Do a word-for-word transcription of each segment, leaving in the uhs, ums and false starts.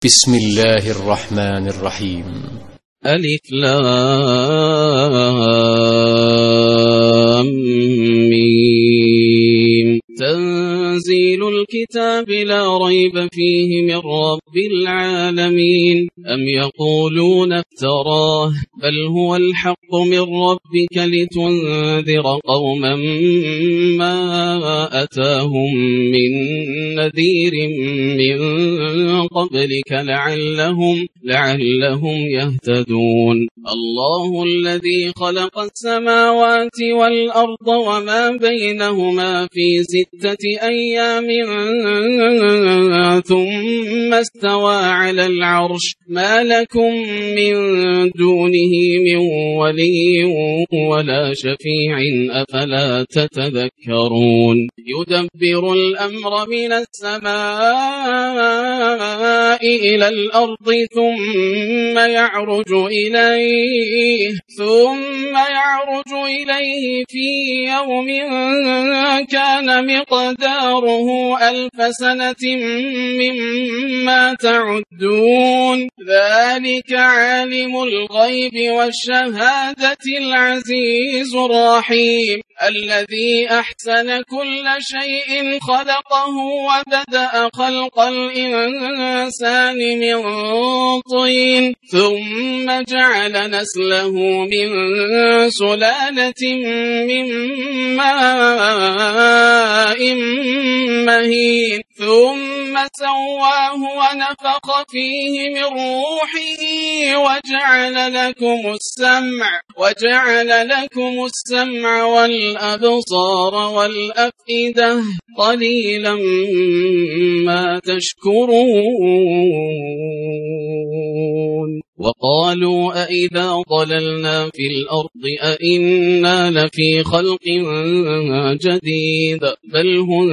بسم الله الرحمن الرحيم. ألف لام ميم. تنزيل الكتاب لا ريب فيه من رب العالمين. أم يقولون افتراه بل هو الحق من ربك لتنذر قوما ما أتاهم من نذير من قبلك لعلهم, لعلهم يهتدون. الله الذي خلق السماوات والأرض وما بينهما في ستة أيام ثم استوى على العرش ما لكم من دونه من ولي ولا شفيع أفلا تتذكرون. يدبر الأمر من السماء إلى الأرض ثم يعرج إليه ثم يعرج إليه في يوم كان مقداره ألف سنة مما تعدون. ذلك عالم الغيب والشهادة العزيز الرحيم الذي أحسن كل شيء خلقه وبدأ خلق الإنسان من طين ثم جعل نسله من سلالة من ماء مهين ثم سواه ونفخ فيه من روحه وجعل لكم السمع وجعل لكم السمع والأبصار والأفئدة قليلا ما تشكرون. وقالوا أئذا ضللنا في الأرض أئنا لفي خلق جديد بل هم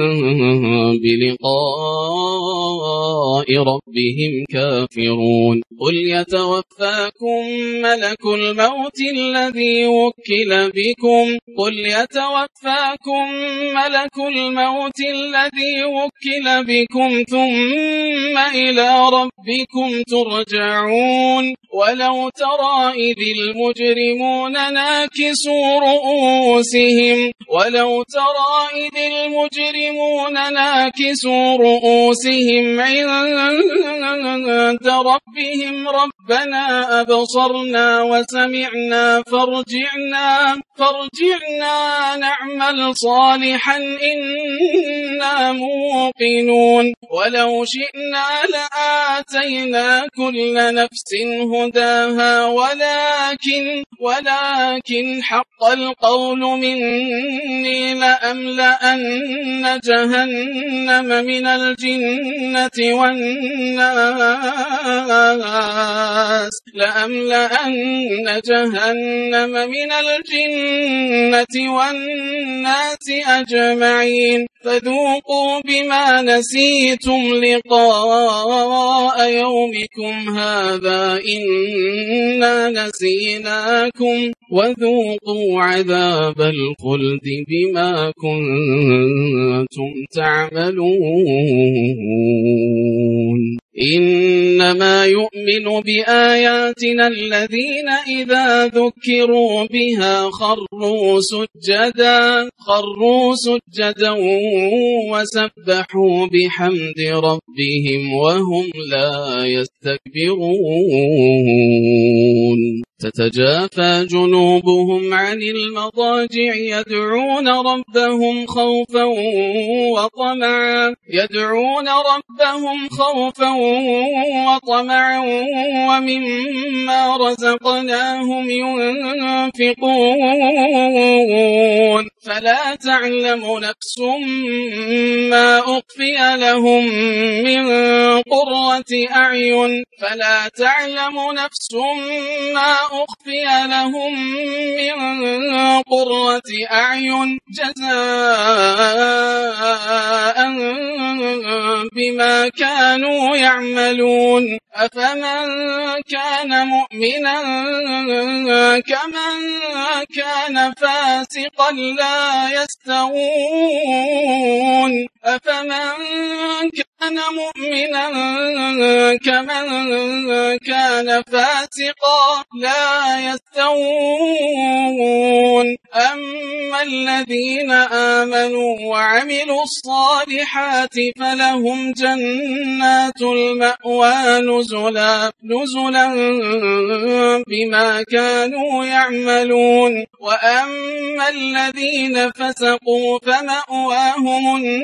بلقاء ربهم كافرون. قل يتوفاكم ملك الموت الذي وكل بكم قل يتوفاكم ملك الموت الذي وكل بكم ثم إلى ربكم ترجعون. ولو ترى إذ المجرمون ناكسوا رؤوسهم ولو ترى إذ المجرمون ناكسوا رؤوسهم عند ربهم ربنا أبصرنا وسمعنا فارجعنا فارجعنا نعمل صالحا إنا موقنون. ولو شئنا لآتينا كل نفس هداها ولكن ولكن حق القول مني لأملأن جهنم من الجنة والناس لأملأن جهنم من الجنة والناس أجمعين. فذوقوا بما نسيتم لقاء يومكم هذا إنا نسيناكم وذوقوا عذاب الخلد بما كنتم تعملون. إنما يؤمن بآياتنا الذين إذا ذكروا بها خروا سجدا خروا سجدا وسبحوا بحمد ربهم وهم لا يستكبرون. تتجافى جنوبهم عن المضاجع يدعون ربهم خوفا وطمعا يدعون ربهم خوفا وطمعا ومما رزقناهم ينفقون. فلا تعلم نفس ما أخفي لهم من قرة أعين فلا تعلم نفس ما أخفي لهم من قرة أعين جزاء بما كانوا يعملون. أفمن كان مؤمنا كمن كان فاسقا لا يستوون. أفمن أنا مؤمنا كمن كان فاسقا لا يستوون أما الذين آمنوا وعملوا الصالحات فلهم جنات المأوى نزلا نزلا بما كانوا يعملون وأما الذين فسقوا فمأواهم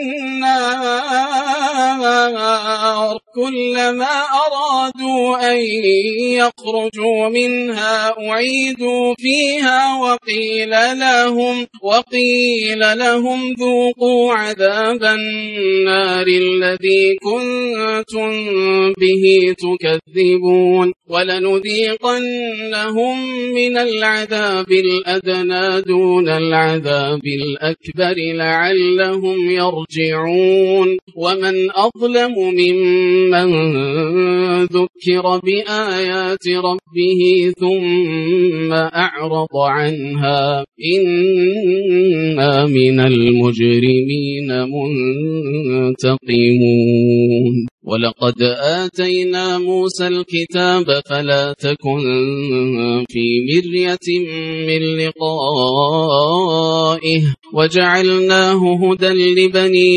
النار كلما أرادوا أن يخرجوا منها أعيدوا فيها وقيل لهم وقيل لهم ذوقوا عذاب النار الذي كنتم به تكذبون ولنذيقنهم من العذاب الأدنى دون العذاب الأكبر لعلهم يرجعون ومن أظلم ممن ذكر بآيات ربه ثم أعرض عنها إنا من المجرمين منتقمون ولقد آتينا موسى الكتاب فلا تكن في مرية من لقائه وجعلناه هدى لبني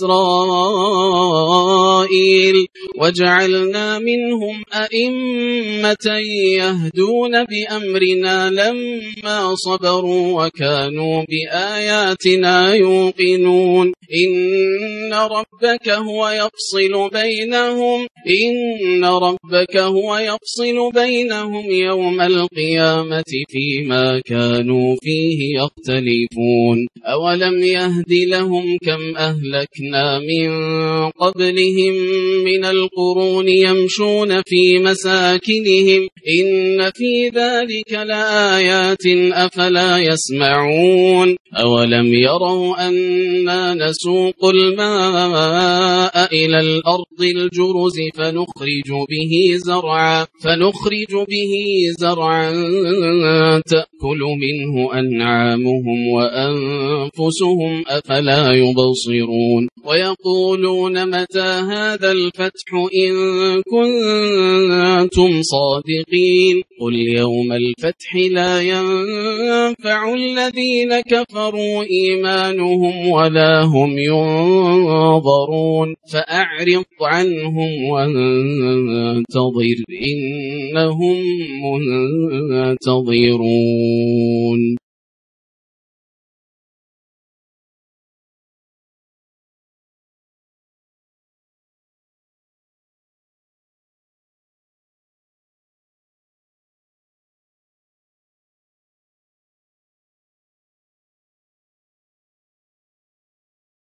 إسرائيل وجعلنا منهم أئمة يهدون بأمرنا لما صبروا وكانوا بآياتنا يوقنون إن ربك هو يفصل بينهم إن ربك هو يفصل بينهم يوم القيامة فيما كانوا فيه يختلفون أولم يهد لهم كم أهلكنا من قبلهم من القرون يمشون في مساكنهم إن في ذلك لآيات أفلا يسمعون أولم يروا أنا نسوق الماء إلى الأرض الجرز فنخرج به زرعا فنخرج به زرعا تأكل منه أنعامهم وأنفسهم أفلا يبصرون ويقولون متى هذا الفتح إن كنتم صادقين قل يوم الفتح لا ينفع الذين كفروا إيمانهم ولا هم ينظرون فأعرض عنهم وانتظر إنهم منتظرون